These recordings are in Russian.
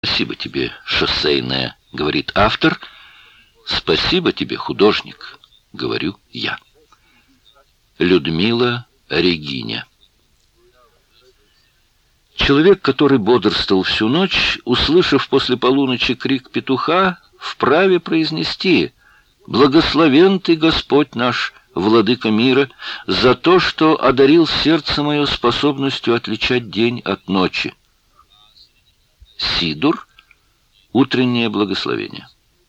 Спасибо тебе, шоссейная, говорит автор. Спасибо тебе, художник, говорю я. Людмила Региня. Человек, который бодрствовал всю ночь, услышав после полуночи крик петуха, вправе произнести: «Благословен ты, Господь наш, владыка мира, за то, что одарил сердце мое способностью отличать день от ночи». Сидур. Утреннее благословение.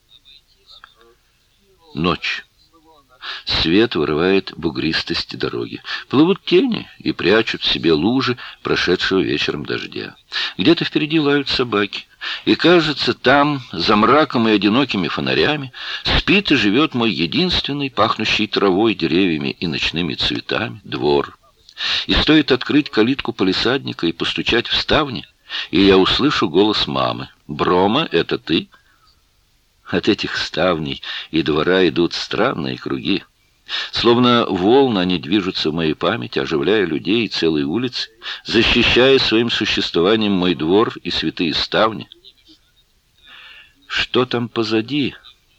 Ночь. Свет вырывает бугристости дороги. Плывут тени и прячут в себе лужи прошедшего вечером дождя. Где-то впереди лают собаки. И, кажется, там, за мраком и одинокими фонарями, спит и живет мой единственный, пахнущий травой, деревьями и ночными цветами, двор. И стоит открыть калитку палисадника и постучать в ставни, и я услышу голос мамы: «Брома, это ты?» От этих ставней и двора идут странные круги. Словно волны они движутся в моей памяти, оживляя людей и целые улицы, защищая своим существованием мой двор и святые ставни. Что там позади?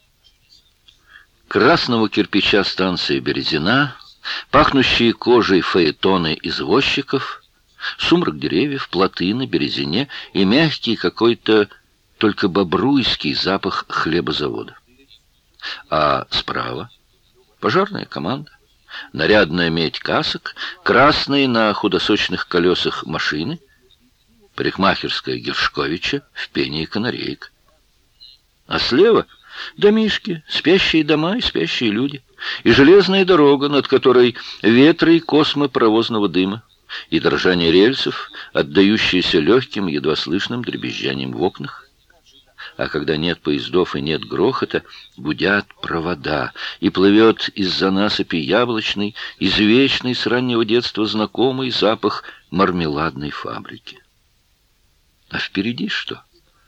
Красного кирпича станция Березина, пахнущие кожей фаэтоны извозчиков, сумрак деревьев, плоты на Березине и мягкий какой-то только бобруйский запах хлебозавода. А справа пожарная команда, нарядная медь касок, красные на худосочных колесах машины, парикмахерская Гершковича в пении канареек. А слева домишки, спящие дома и спящие люди, и железная дорога, над которой ветры и космы паровозного дыма, и дрожание рельсов, отдающиеся легким, едва слышным дребезжанием в окнах. А когда нет поездов и нет грохота, гудят провода, и плывет из-за насыпи яблочный, извечный с раннего детства знакомый запах мармеладной фабрики. А впереди что?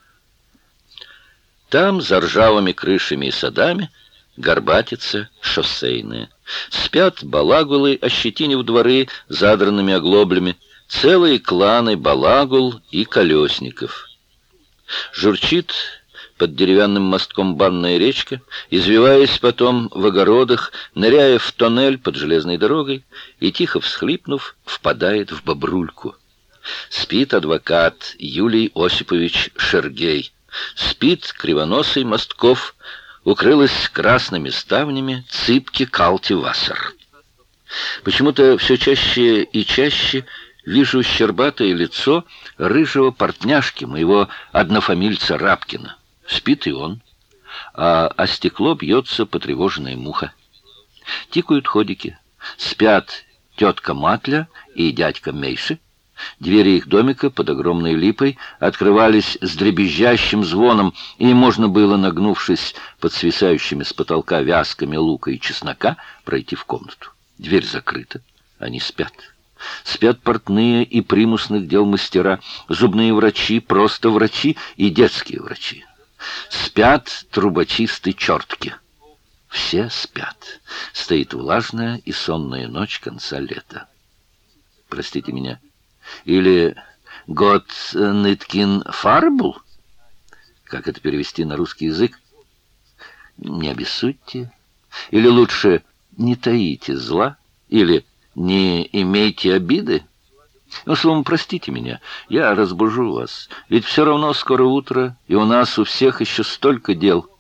Там, за ржавыми крышами и садами, горбатится шоссейная. Спят балагулы, ощетинив дворы задранными оглоблями, целые кланы балагул и колесников. Журчит под деревянным мостком банная речка, извиваясь потом в огородах, ныряя в тоннель под железной дорогой и, тихо всхлипнув, впадает в Бобрульку. Спит адвокат Юлий Осипович Шергей. Спит кривоносый Мостков, укрылась красными ставнями цыпки Калтивассер. Почему-то все чаще и чаще вижу щербатое лицо рыжего портняшки, моего однофамильца Рабкина. Спит и он, а о стекло бьется потревоженная муха. Тикают ходики, спят тетка Матля и дядька Мейши. Двери их домика под огромной липой открывались с дребезжащим звоном, и можно было, нагнувшись под свисающими с потолка вязками лука и чеснока, пройти в комнату. Дверь закрыта, они спят. Спят портные и примусных дел мастера, зубные врачи, просто врачи и детские врачи. Спят трубочисты-чертки. Все спят. Стоит влажная и сонная ночь конца лета. Простите меня. Или «Гот ныткин фарбул»? Как это перевести на русский язык? Не обессудьте. Или лучше «не таите зла». Или «не имейте обиды». Ну, словом, простите меня, я разбужу вас. Ведь все равно скоро утро, и у нас у всех еще столько дел.